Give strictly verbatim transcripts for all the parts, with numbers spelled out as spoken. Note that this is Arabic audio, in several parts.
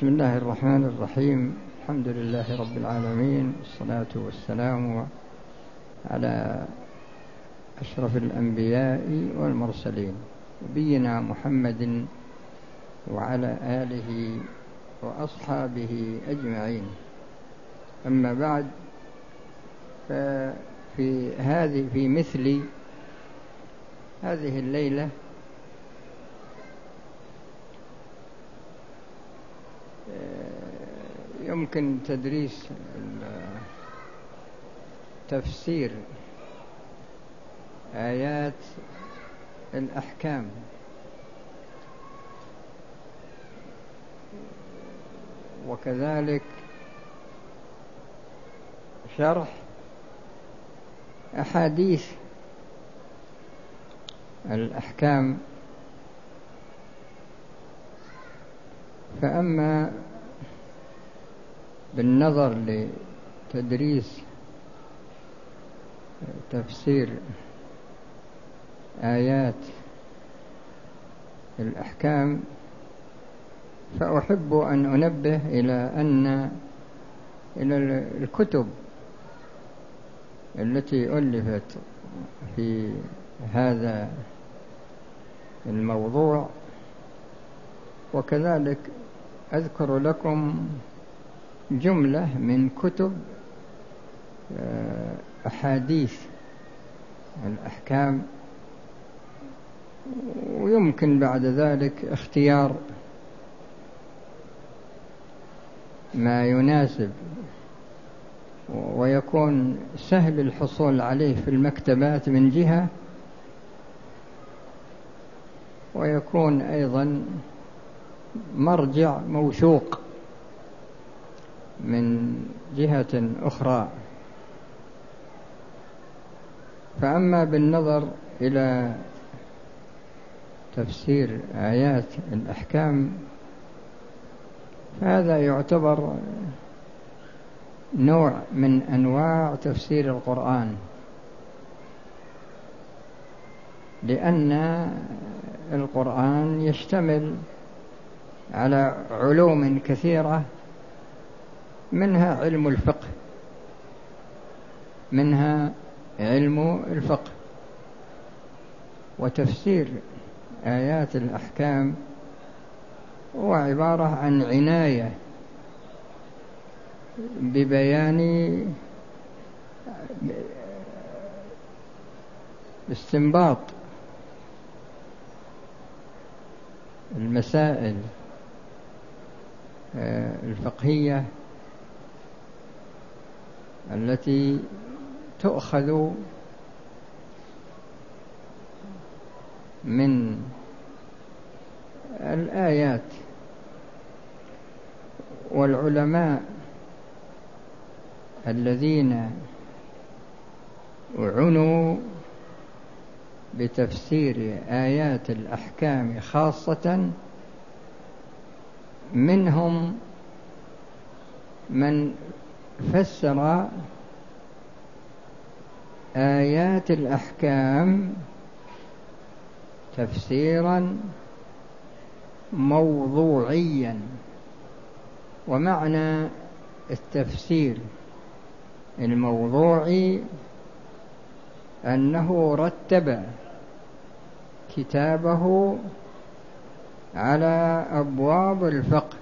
بسم الله الرحمن الرحيم. الحمد لله رب العالمين، والصلاة والسلام على أشرف الأنبياء والمرسلين، نبينا محمد وعلى آله وأصحابه أجمعين. أما بعد، ففي هذه في مثل هذه الليلة يمكن تدريس تفسير آيات الأحكام، وكذلك شرح أحاديث الأحكام. فأما بالنظر لتدريس تفسير آيات الأحكام، فأحب أن أنبه إلى أن إلى الكتب التي ألفت في هذا الموضوع، وكذلك أذكر لكم جملة من كتب أحاديث الأحكام، ويمكن بعد ذلك اختيار ما يناسب ويكون سهل الحصول عليه في المكتبات من جهة، ويكون أيضا مرجع موثوق من جهة أخرى. فأما بالنظر إلى تفسير آيات الأحكام، فهذا يعتبر نوع من أنواع تفسير القرآن، لأن القرآن يشتمل على علوم كثيرة، منها علم الفقه منها علم الفقه وتفسير آيات الأحكام هو عبارة عن عناية ببيان استنباط المسائل الفقهية التي تؤخذ من الآيات. والعلماء الذين عنوا بتفسير آيات الأحكام خاصة، منهم من فسر آيات الأحكام تفسيرا موضوعيا. ومعنى التفسير الموضوعي أنه رتب كتابه على أبواب الفقه،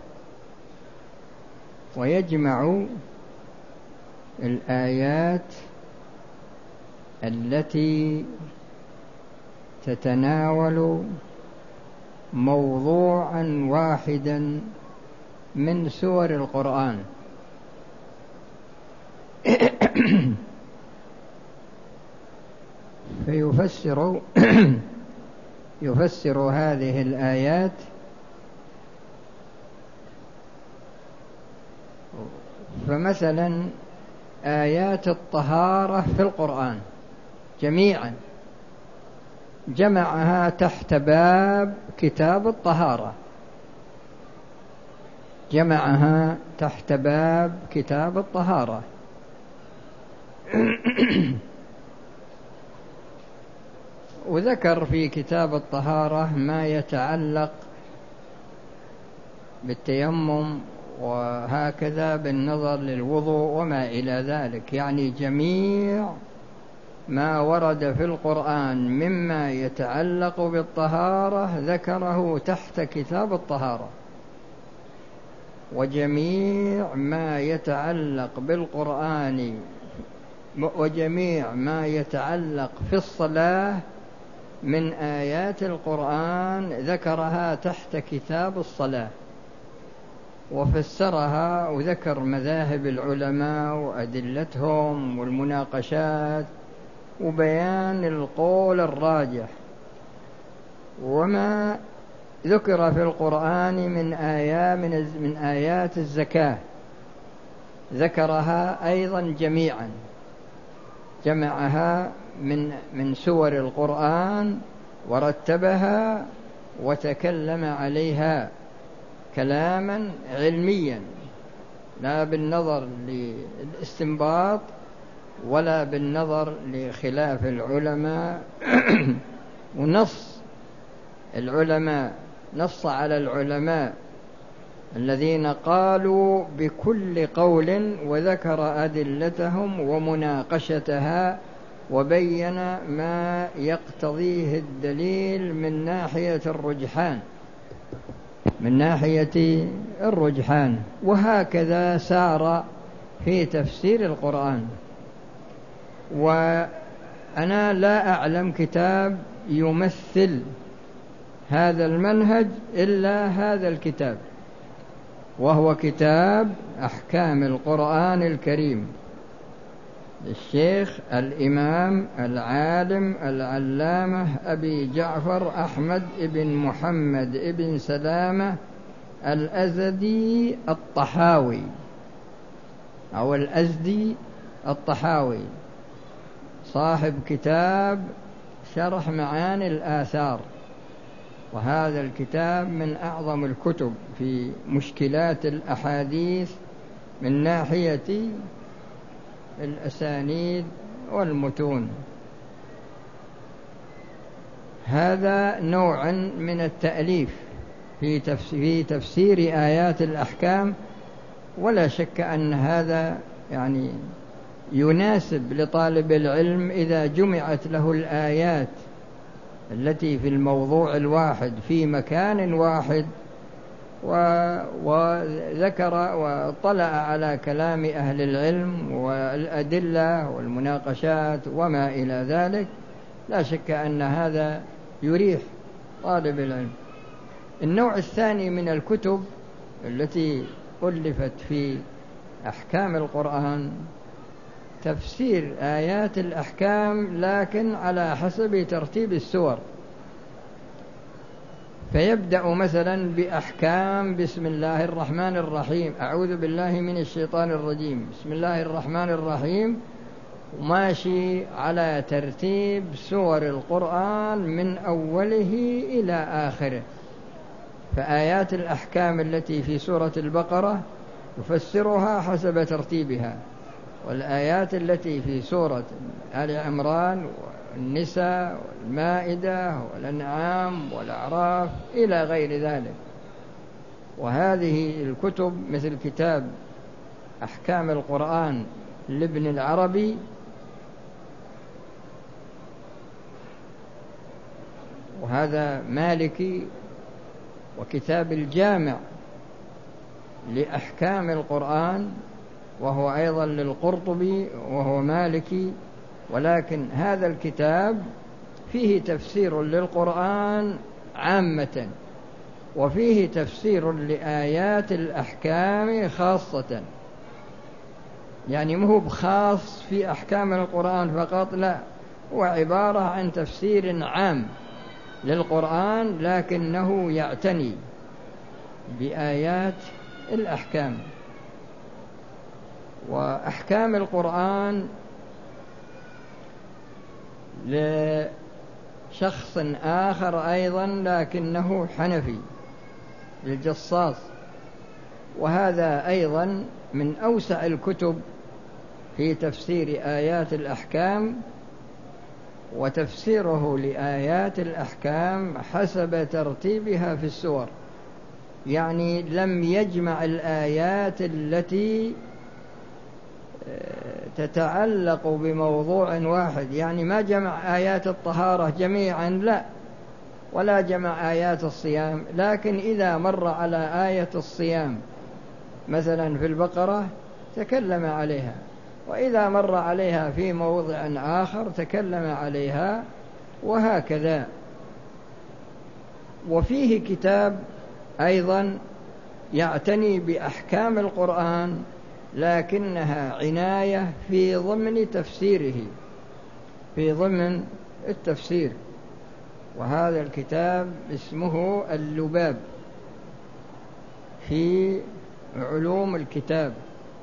ويجمع الآيات التي تتناول موضوعا واحدا من سور القرآن فيفسر يفسر هذه الآيات فمثلا آيات الطهارة في القرآن جميعا جمعها تحت باب كتاب الطهارة جمعها تحت باب كتاب الطهارة وذكر في كتاب الطهارة ما يتعلق بالتيمم، وهكذا بالنظر للوضوء وما إلى ذلك. يعني جميع ما ورد في القرآن مما يتعلق بالطهارة ذكره تحت كتاب الطهارة، وجميع ما يتعلق بالقرآن وجميع ما يتعلق في الصلاة من آيات القرآن ذكرها تحت كتاب الصلاة، وفسرها وذكر مذاهب العلماء وأدلتهم والمناقشات وبيان القول الراجح. وما ذكر في القرآن من آيات من آيات الزكاة ذكرها أيضا جميعا، جمعها من من سور القرآن ورتبها وتكلم عليها كلاما علميا، لا بالنظر للاستنباط ولا بالنظر لخلاف العلماء. ونص العلماء نص على العلماء الذين قالوا بكل قول وذكر أدلتهم ومناقشتها وبين ما يقتضيه الدليل من ناحية الرجحان من ناحية الرجحان وهكذا سار في تفسير القرآن. وأنا لا أعلم كتاب يمثل هذا المنهج إلا هذا الكتاب، وهو كتاب أحكام القرآن الكريم للشيخ الإمام العالم العلامة أبي جعفر أحمد بن محمد بن سلامة الأزدي الطحاوي أو الأزدي الطحاوي، صاحب كتاب شرح معاني الآثار، وهذا الكتاب من أعظم الكتب في مشكلات الأحاديث من ناحية الأسانيد والمتون. هذا نوع من التأليف في تفسير آيات الأحكام، ولا شك أن هذا يعني يناسب لطالب العلم إذا جمعت له الآيات التي في الموضوع الواحد في مكان واحد وذكر واطلع على كلام أهل العلم والأدلة والمناقشات وما إلى ذلك، لا شك أن هذا يريح طالب العلم. النوع الثاني من الكتب التي ألفت في أحكام القرآن تفسير آيات الأحكام لكن على حسب ترتيب السور، فيبدأ مثلا بأحكام بسم الله الرحمن الرحيم، أعوذ بالله من الشيطان الرجيم، بسم الله الرحمن الرحيم، وماشي على ترتيب سور القرآن من أوله إلى آخره. فآيات الأحكام التي في سورة البقرة يفسرها حسب ترتيبها، والآيات التي في سورة آل عمران والنساء والمائدة والأنعام والأعراف إلى غير ذلك. وهذه الكتب مثل كتاب أحكام القرآن لابن العربي، وهذا مالكي، وكتاب الجامع لأحكام القرآن وهو أيضا للقرطبي وهو مالكي، ولكن هذا الكتاب فيه تفسير للقرآن عامة وفيه تفسير لآيات الأحكام خاصة، يعني مو بخاص في أحكام القرآن فقط، لا، هو عبارة عن تفسير عام للقرآن لكنه يعتني بآيات الأحكام. وأحكام القرآن لشخص آخر أيضا لكنه حنفي، للجصاص، وهذا أيضا من أوسع الكتب في تفسير آيات الأحكام، وتفسيره لآيات الأحكام حسب ترتيبها في السور. يعني لم يجمع الآيات التي تتعلق بموضوع واحد، يعني ما جمع آيات الطهارة جميعا، لا، ولا جمع آيات الصيام، لكن إذا مر على آية الصيام مثلا في البقرة تكلم عليها، وإذا مر عليها في موضع آخر تكلم عليها، وهكذا. وفيه كتاب أيضا يعتني بأحكام القرآن، لكنها عناية في ضمن تفسيره، في ضمن التفسير، وهذا الكتاب اسمه اللباب في علوم الكتاب،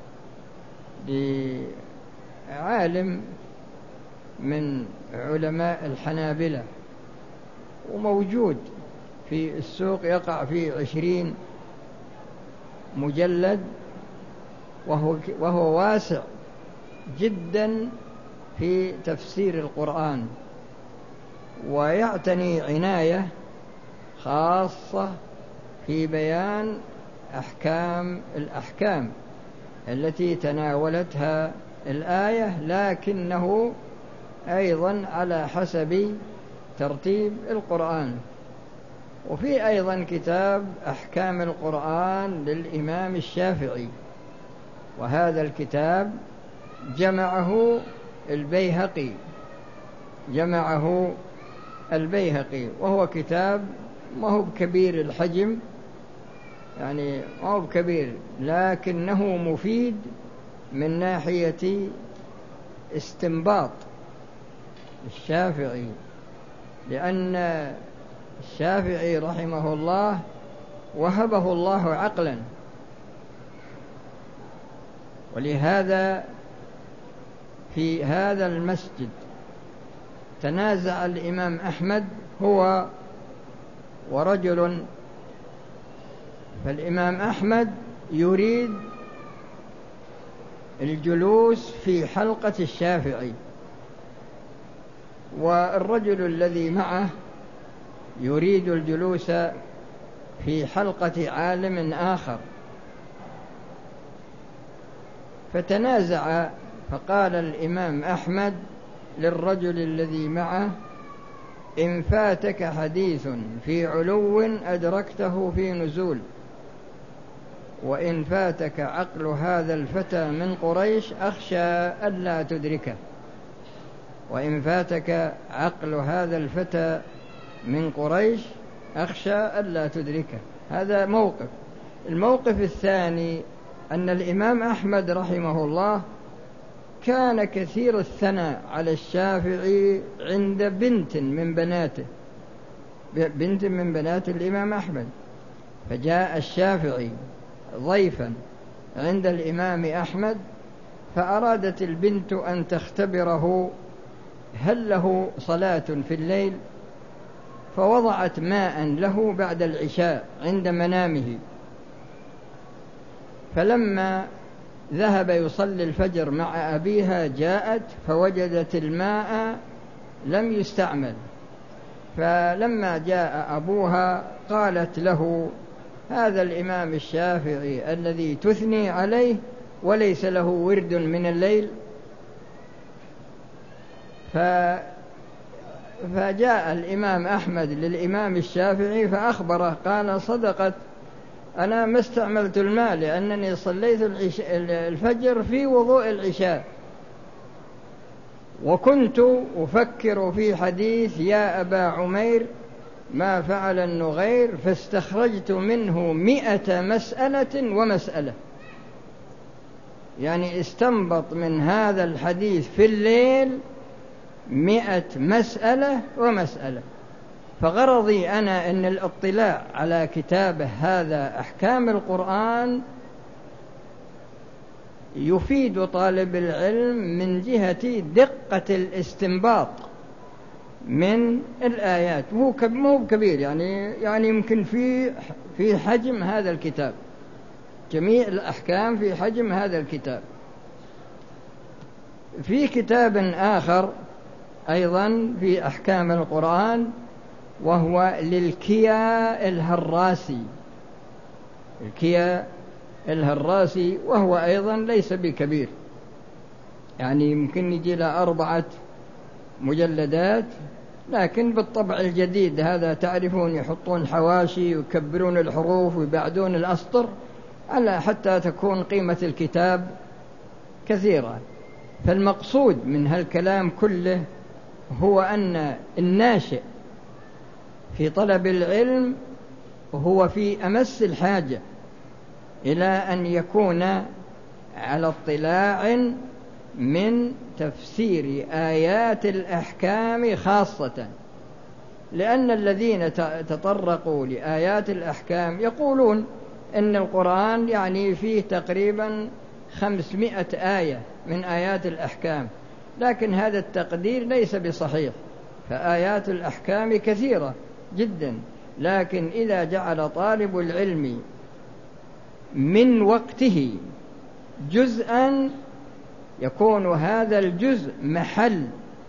لعالم من علماء الحنابلة، وموجود في السوق، يقع في عشرين مجلد، وهو, وهو واسع جدا في تفسير القرآن، ويعتني عناية خاصة في بيان أحكام الأحكام التي تناولتها الآية، لكنه أيضا على حسب ترتيب القرآن. وفي أيضا كتاب أحكام القرآن للإمام الشافعي، وهذا الكتاب جمعه البيهقي جمعه البيهقي وهو كتاب ما هو بكبير الحجم، يعني ما هو بكبير، لكنه مفيد من ناحية استنباط الشافعي، لأن الشافعي رحمه الله وهبه الله عقلا، ولهذا في هذا المسجد تنازع الإمام أحمد هو ورجل، فالإمام أحمد يريد الجلوس في حلقة الشافعي، والرجل الذي معه يريد الجلوس في حلقة عالم آخر، فتنازع، فقال الإمام أحمد للرجل الذي معه: إن فاتك حديث في علو أدركته في نزول، وإن فاتك عقل هذا الفتى من قريش أخشى ألا تدركه. وإن فاتك عقل هذا الفتى من قريش أخشى ألا تدركه. هذا موقف. الموقف الثاني أن الإمام أحمد رحمه الله كان كثير الثناء على الشافعي عند بنت من بناته، بنت من بنات الإمام أحمد، فجاء الشافعي ضيفا عند الإمام أحمد، فأرادت البنت أن تختبره هل له صلاة في الليل، فوضعت ماء له بعد العشاء عند منامه، فلما ذهب يصلي الفجر مع أبيها جاءت فوجدت الماء لم يستعمل، فلما جاء أبوها قالت له: هذا الإمام الشافعي الذي تثني عليه وليس له ورد من الليل. فجاء الإمام أحمد للإمام الشافعي فأخبره، قال: صدقت، أنا ما استعملت الماء لأنني صليت الفجر في وضوء العشاء، وكنت أفكر في حديث يا أبا عمير ما فعل النغير، فاستخرجت منه مئة مسألة ومسألة، يعني استنبط من هذا الحديث في الليل مئة مسألة ومسألة. فغرضي أنا أن الاطلاع على كتابه هذا أحكام القرآن يفيد طالب العلم من جهة دقة الاستنباط من الآيات، مو كبير، يعني يعني يمكن في في حجم هذا الكتاب، جميع الأحكام في حجم هذا الكتاب. في كتاب آخر أيضا في أحكام القرآن، وهو للكيا الهراسي، الكيا الهراسي، وهو أيضا ليس بكبير، يعني يمكن يجي له أربعة مجلدات، لكن بالطبع الجديد هذا تعرفون يحطون حواشي ويكبرون الحروف ويبعدون الأسطر على حتى تكون قيمة الكتاب كثيرة. فالمقصود من هالكلام كله هو أن الناشئ في طلب العلم هو في أمس الحاجة إلى أن يكون على اطلاع من تفسير آيات الأحكام خاصة، لأن الذين تطرقوا لآيات الأحكام يقولون إن القرآن يعني فيه تقريبا خمسمائة آية من آيات الأحكام، لكن هذا التقدير ليس بصحيح، فآيات الأحكام كثيرة جدا، لكن إذا جعل طالب العلم من وقته جزءا يكون هذا الجزء محل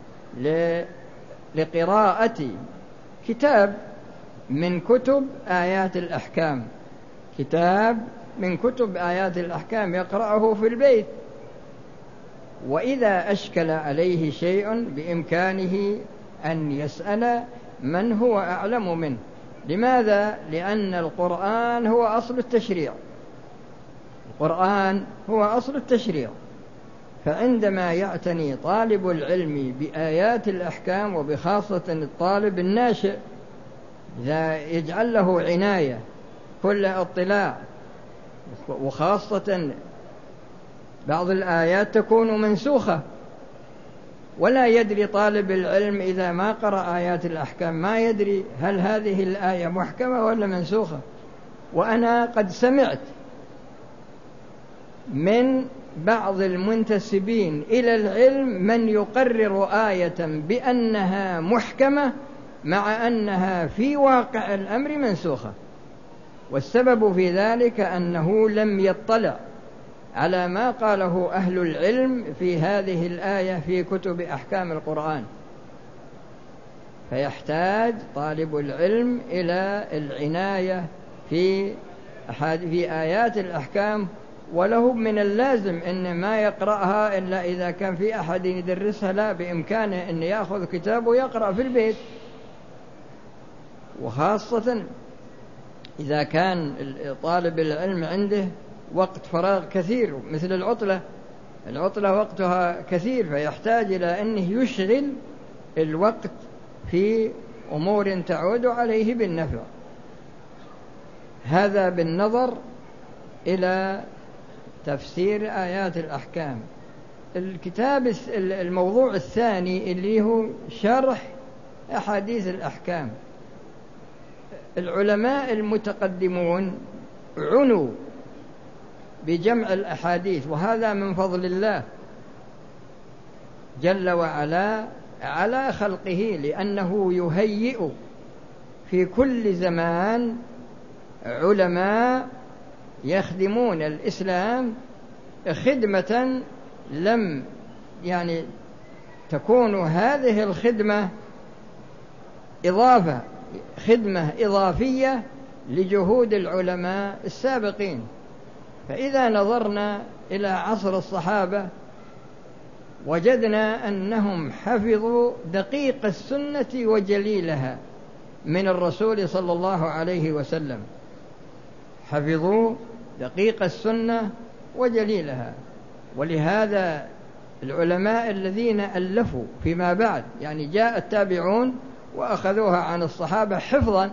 لقراءة كتاب من كتب آيات الأحكام، كتاب من كتب آيات الأحكام يقرأه في البيت، وإذا أشكل عليه شيء بإمكانه أن يسأل من هو أعلم منه. لماذا؟ لأن القرآن هو أصل التشريع، القرآن هو أصل التشريع، فعندما يعتني طالب العلم بآيات الأحكام، وبخاصة الطالب الناشئ، إذا يجعل له عناية كل اطلاع، وخاصة بعض الآيات تكون منسوخة، ولا يدري طالب العلم إذا ما قرأ آيات الأحكام ما يدري هل هذه الآية محكمة ولا منسوخة. وأنا قد سمعت من بعض المنتسبين إلى العلم من يقرر آية بأنها محكمة مع أنها في واقع الأمر منسوخة، والسبب في ذلك أنه لم يطلع على ما قاله أهل العلم في هذه الآية في كتب أحكام القرآن. فيحتاج طالب العلم إلى العناية في في آيات الأحكام، وله من اللازم أن ما يقرأها إلا إذا كان في أحد يدرسها، لا، بإمكانه أن يأخذ كتاب ويقرأ في البيت، وخاصة إذا كان طالب العلم عنده وقت فراغ كثير مثل العطلة، العطلة وقتها كثير، فيحتاج إلى أنه يشغل الوقت في أمور تعود عليه بالنفع. هذا بالنظر إلى تفسير آيات الأحكام. الكتاب الموضوع الثاني اللي هو شرح أحاديث الأحكام. العلماء المتقدمون عنوا بجمع الأحاديث، وهذا من فضل الله جل وعلا على خلقه، لأنه يهيئ في كل زمان علماء يخدمون الإسلام خدمة لم يعني تكون هذه الخدمة إضافة خدمة إضافية لجهود العلماء السابقين. فإذا نظرنا إلى عصر الصحابة وجدنا أنهم حفظوا دقيق السنة وجليلها من الرسول صلى الله عليه وسلم، حفظوا دقيق السنة وجليلها. ولهذا العلماء الذين ألفوا فيما بعد، يعني جاء التابعون وأخذوها عن الصحابة حفظا،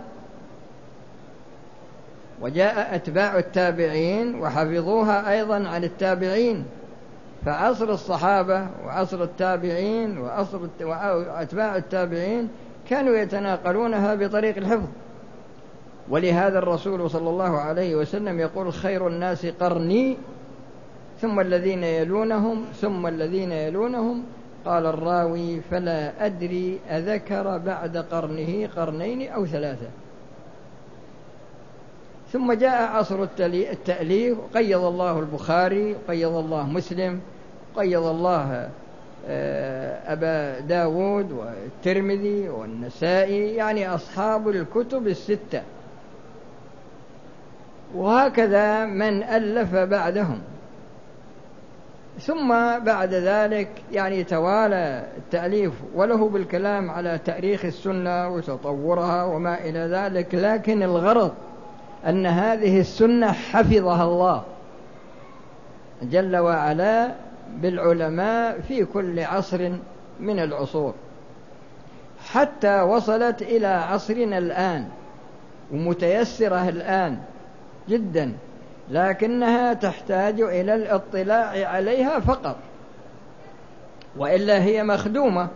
وجاء أتباع التابعين وحفظوها أيضا عن التابعين، فعصر الصحابة وعصر التابعين وعصر وأتباع التابعين كانوا يتناقلونها بطريق الحفظ. ولهذا الرسول صلى الله عليه وسلم يقول: خير الناس قرني ثم الذين يلونهم ثم الذين يلونهم. قال الراوي: فلا أدري أذكر بعد قرنه قرنين أو ثلاثة. ثم جاء عصر التأليف، قيض الله البخاري، قيض الله مسلم، قيض الله أبا داود والترمذي والنسائي، يعني أصحاب الكتب الستة. وهكذا من ألف بعدهم. ثم بعد ذلك يعني توالى التأليف، وله بالكلام على تاريخ السنة وتطورها وما إلى ذلك، لكن الغرض أن هذه السنة حفظها الله جل وعلا بالعلماء في كل عصر من العصور، حتى وصلت إلى عصرنا الآن، ومتيسرة الآن جدا، لكنها تحتاج إلى الاطلاع عليها فقط، وإلا هي مخدومة.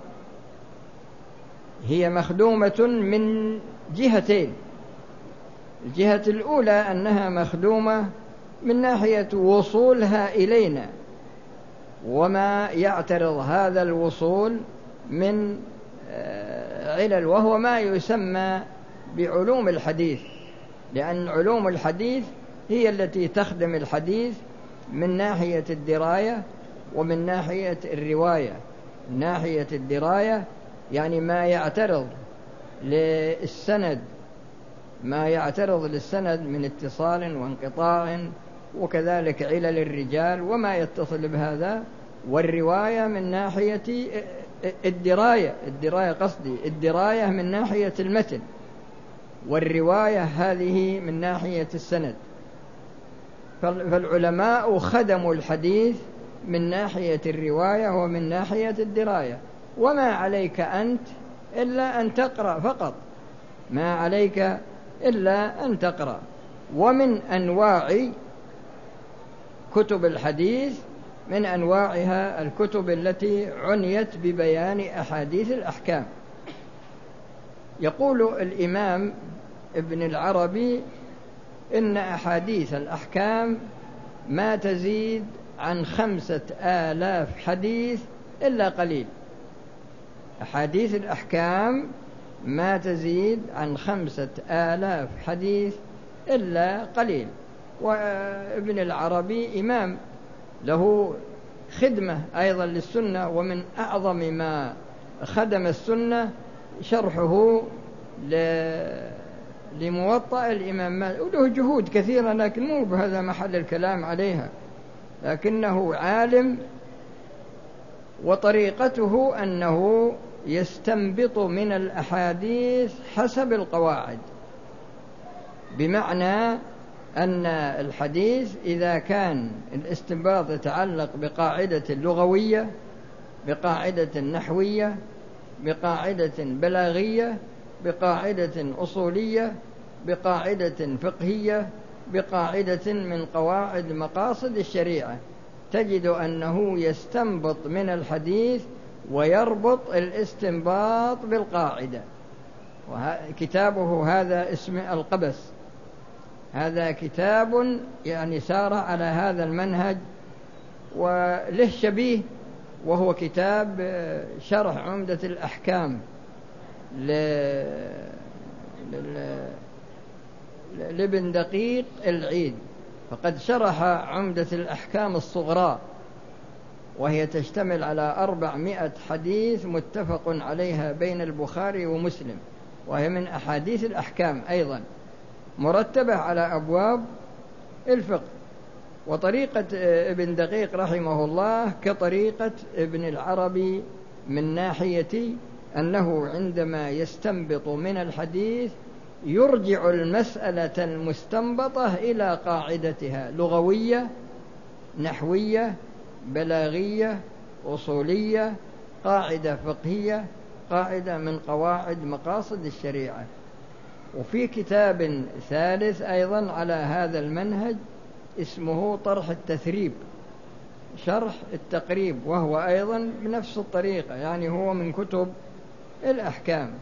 هي مخدومة من جهتين. الجهة الأولى أنها مخدومة من ناحية وصولها إلينا وما يعترض هذا الوصول من علل، وهو ما يسمى بعلوم الحديث، لأن علوم الحديث هي التي تخدم الحديث من ناحية الدراية ومن ناحية الرواية. من ناحية الدراية يعني ما يعترض للسند ما يعترض للسند من اتصال وانقطاع، وكذلك علل الرجال وما يتصل بهذا. والرواية من ناحية الدراية الدراية قصدي الدراية من ناحية المتن، والرواية هذه من ناحية السند. فالعلماء خدموا الحديث من ناحية الرواية ومن ناحية الدراية. وما عليك أنت إلا أن تقرأ فقط، ما عليك إلا أن تقرأ. ومن أنواع كتب الحديث من أنواعها الكتب التي عنيت ببيان أحاديث الأحكام. يقول الإمام ابن العربي إن أحاديث الأحكام ما تزيد عن خمسة آلاف حديث إلا قليل. أحاديث الأحكام ما تزيد عن خمسة آلاف حديث إلا قليل. وابن العربي إمام له خدمة أيضا للسنة، ومن أعظم ما خدم السنة شرحه لموطأ الإمام مالك، وله جهود كثيرة لكن مو بهذا محل الكلام عليها، لكنه عالم. وطريقته أنه يستنبط من الأحاديث حسب القواعد، بمعنى أن الحديث إذا كان الاستنباط يتعلق بقاعدة لغوية، بقاعدة نحوية، بقاعدة بلاغية، بقاعدة أصولية، بقاعدة فقهية، بقاعدة من قواعد مقاصد الشريعة، تجد أنه يستنبط من الحديث ويربط الاستنباط بالقاعدة. وكتابه هذا اسمه القبس، هذا كتاب يعني سار على هذا المنهج. وله شبيه وهو كتاب شرح عمدة الأحكام لابن دقيق العيد، فقد شرح عمدة الأحكام الصغرى، وهي تشتمل على أربعمائة حديث متفق عليها بين البخاري ومسلم، وهي من أحاديث الأحكام أيضا، مرتبة على أبواب الفقه. وطريقة ابن دقيق رحمه الله كطريقة ابن العربي من ناحية أنه عندما يستنبط من الحديث يرجع المسألة المستنبطة إلى قاعدتها، لغوية، نحوية، بلاغية، أصولية، قاعدة فقهية، قاعدة من قواعد مقاصد الشريعة. وفي كتاب ثالث أيضا على هذا المنهج اسمه طرح التثريب شرح التقريب، وهو أيضا بنفس الطريقة، يعني هو من كتب الأحكام.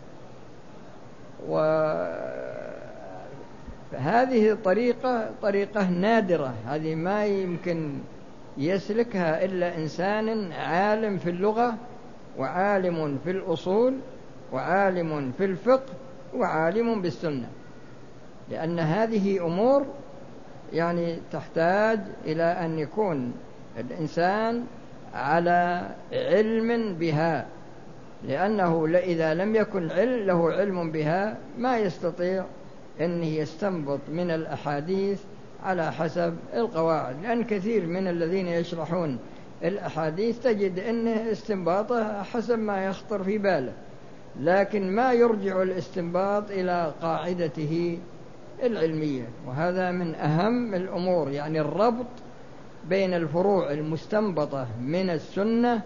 وهذه الطريقة طريقة نادرة، هذه ما يمكن يسلكها إلا إنسان عالم في اللغة، وعالم في الأصول، وعالم في الفقه، وعالم بالسنة، لأن هذه أمور يعني تحتاج إلى أن يكون الإنسان على علم بها، لأنه إذا لم يكن علم له علم بها ما يستطيع أن يستنبط من الأحاديث على حسب القواعد، لأن كثير من الذين يشرحون الأحاديث تجد أنه استنباطه حسب ما يخطر في باله، لكن ما يرجع الاستنباط إلى قاعدته العلمية. وهذا من أهم الأمور، يعني الربط بين الفروع المستنبطة من السنة،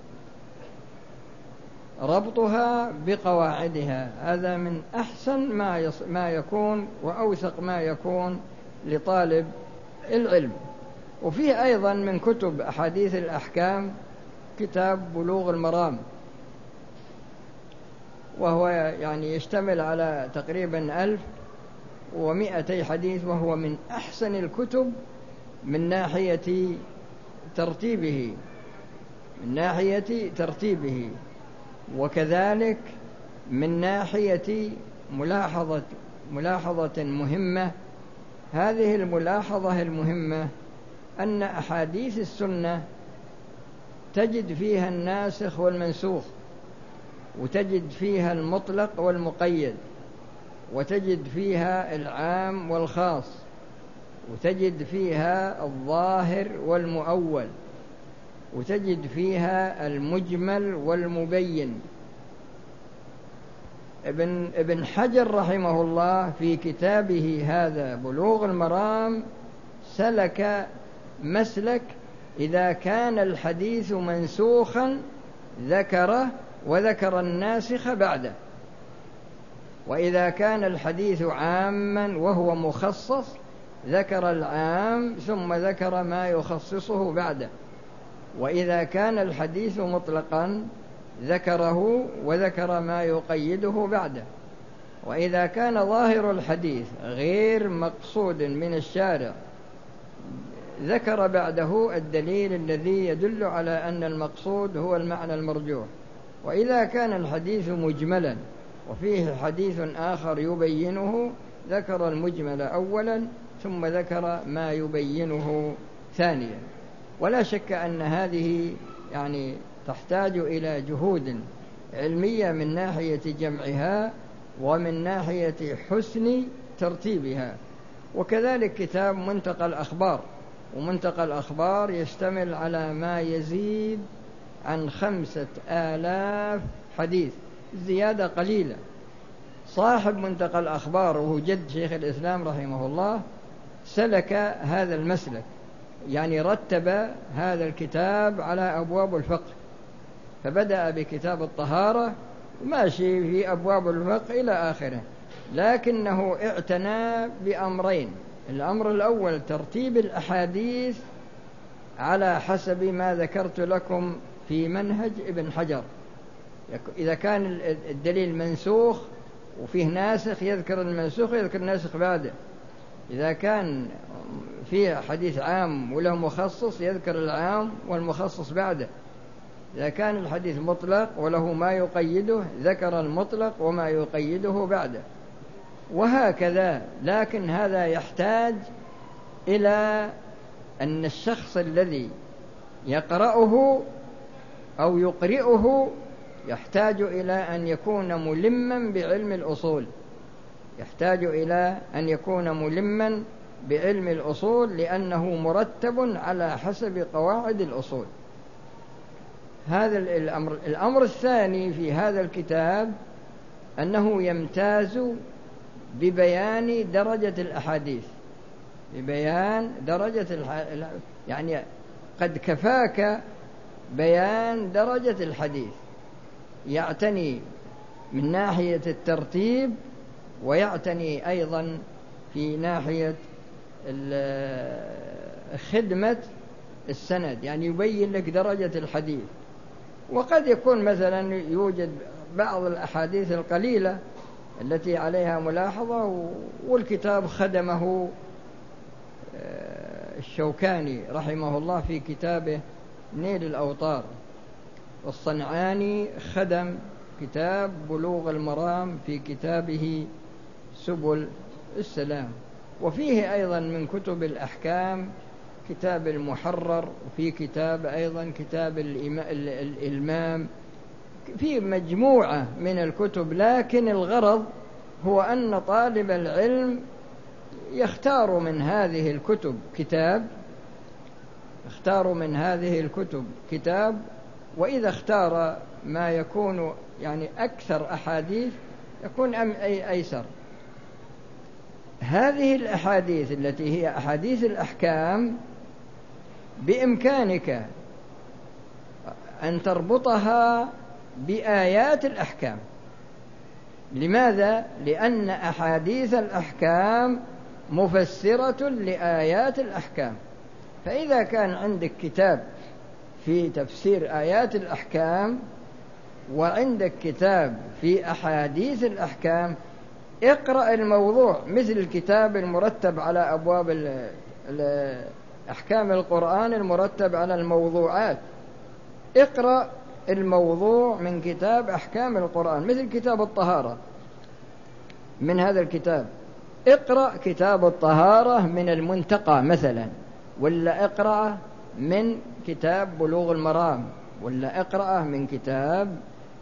ربطها بقواعدها، هذا من أحسن ما, يص... ما يكون وأوثق ما يكون لطالب العلم. وفيه أيضا من كتب أحاديث الأحكام كتاب بلوغ المرام، وهو يعني يشتمل على تقريبا ألف ومائتي حديث، وهو من أحسن الكتب من ناحية ترتيبه من ناحية ترتيبه وكذلك من ناحية ملاحظة ملاحظة مهمة. هذه الملاحظة المهمة أن أحاديث السنة تجد فيها الناسخ والمنسوخ، وتجد فيها المطلق والمقيد، وتجد فيها العام والخاص، وتجد فيها الظاهر والمؤول، وتجد فيها المجمل والمبين. ابن, ابن حجر رحمه الله في كتابه هذا بلوغ المرام سلك مسلك إذا كان الحديث منسوخا ذكره وذكر الناسخ بعده، وإذا كان الحديث عاما وهو مخصص ذكر العام ثم ذكر ما يخصصه بعده، وإذا كان الحديث مطلقا ذكره وذكر ما يقيده بعده، وإذا كان ظاهر الحديث غير مقصود من الشارع ذكر بعده الدليل الذي يدل على أن المقصود هو المعنى المرجوح. وإذا كان الحديث مجملا وفيه حديث آخر يبينه ذكر المجمل أولا ثم ذكر ما يبينه ثانيا. ولا شك أن هذه يعني تحتاج إلى جهود علمية من ناحية جمعها ومن ناحية حسن ترتيبها. وكذلك كتاب منتقى الأخبار، ومنتقى الأخبار يشتمل على ما يزيد عن خمسة آلاف حديث، زيادة قليلة. صاحب منتقى الأخبار وهو جد شيخ الإسلام رحمه الله سلك هذا المسلك، يعني رتب هذا الكتاب على أبواب الفقه، فبدأ بكتاب الطهارة وماشي في أبواب الفقه إلى آخره، لكنه اعتنى بأمرين. الأمر الأول ترتيب الأحاديث على حسب ما ذكرت لكم في منهج ابن حجر. إذا كان الدليل منسوخ وفيه ناسخ يذكر المنسوخ ويذكر الناسخ بعده، إذا كان فيه حديث عام وله مخصص يذكر العام والمخصص بعده، إذا كان الحديث مطلق وله ما يقيده ذكر المطلق وما يقيده بعده، وهكذا. لكن هذا يحتاج إلى أن الشخص الذي يقرأه أو يقرئه يحتاج إلى أن يكون ملما بعلم الأصول، يحتاج إلى أن يكون ملما بعلم الأصول لأنه مرتب على حسب قواعد الأصول. هذا الأمر. الأمر الثاني في هذا الكتاب أنه يمتاز ببيان درجة الأحاديث، ببيان درجة الح... يعني قد كفاك بيان درجة الحديث، يعتني من ناحية الترتيب ويعتني أيضا في ناحية خدمة السند، يعني يبين لك درجة الحديث. وقد يكون مثلا يوجد بعض الأحاديث القليلة التي عليها ملاحظة والكتاب خدمه الشوكاني رحمه الله في كتابه نيل الأوطار، والصنعاني خدم كتاب بلوغ المرام في كتابه سبل السلام. وفيه أيضا من كتب الأحكام كتاب المحرر، وفي كتاب أيضا كتاب الإلمام، في مجموعة من الكتب. لكن الغرض هو أن طالب العلم يختار من هذه الكتب كتاب اختاروا من هذه الكتب كتاب وإذا اختار ما يكون يعني أكثر أحاديث يكون أم أي أيسر. هذه الأحاديث التي هي أحاديث الأحكام بإمكانك أن تربطها بآيات الأحكام. لماذا؟ لأن أحاديث الأحكام مفسرة لآيات الأحكام. فإذا كان عندك كتاب في تفسير آيات الأحكام وعندك كتاب في أحاديث الأحكام، اقرأ الموضوع مثل الكتاب المرتب على أبواب ال ال أحكام القرآن المرتب على الموضوعات. اقرأ الموضوع من كتاب أحكام القرآن مثل كتاب الطهارة من هذا الكتاب. اقرأ كتاب الطهارة من المنتقى مثلا، ولا اقرأ من كتاب بلوغ المرام، ولا اقرأ من كتاب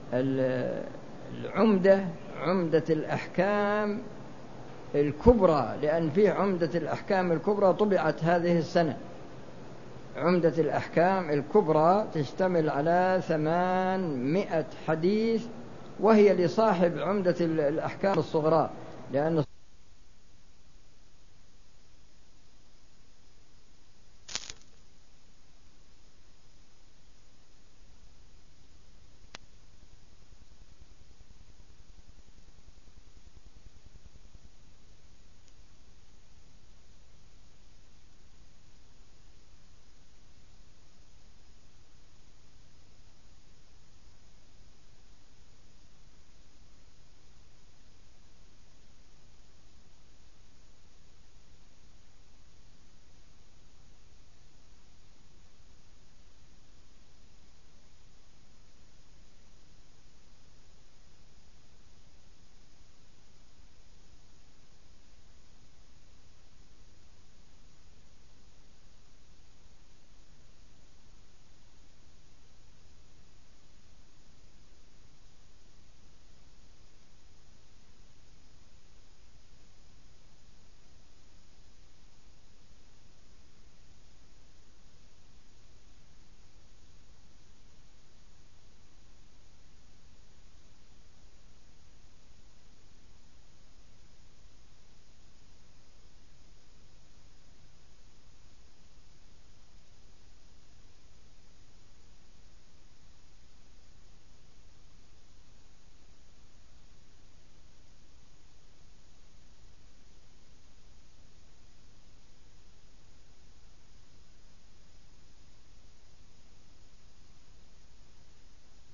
العمدة عمدة الأحكام الكبرى، لأن في عمدة الأحكام الكبرى طبعت هذه السنة. عمدة الأحكام الكبرى تشتمل على ثمانمائة حديث، وهي لصاحب عمدة الأحكام الصغرى، لأن